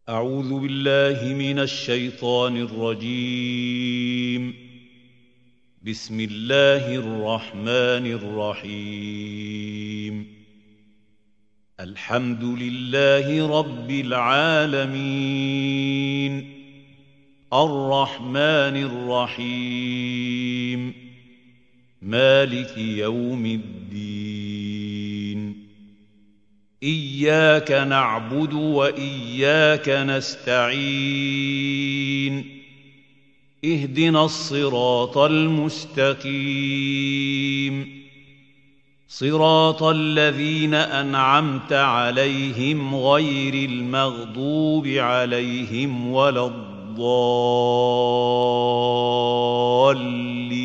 أعوذ بالله من الشيطان الرجيم. بسم الله الرحمن الرحيم. الحمد لله رب العالمين، الرحمن الرحيم، مالك يوم الدين. إياك نعبد وإياك نستعين. اهدنا الصراط المستقيم، صراط الذين أنعمت عليهم غير المغضوب عليهم ولا الضالين.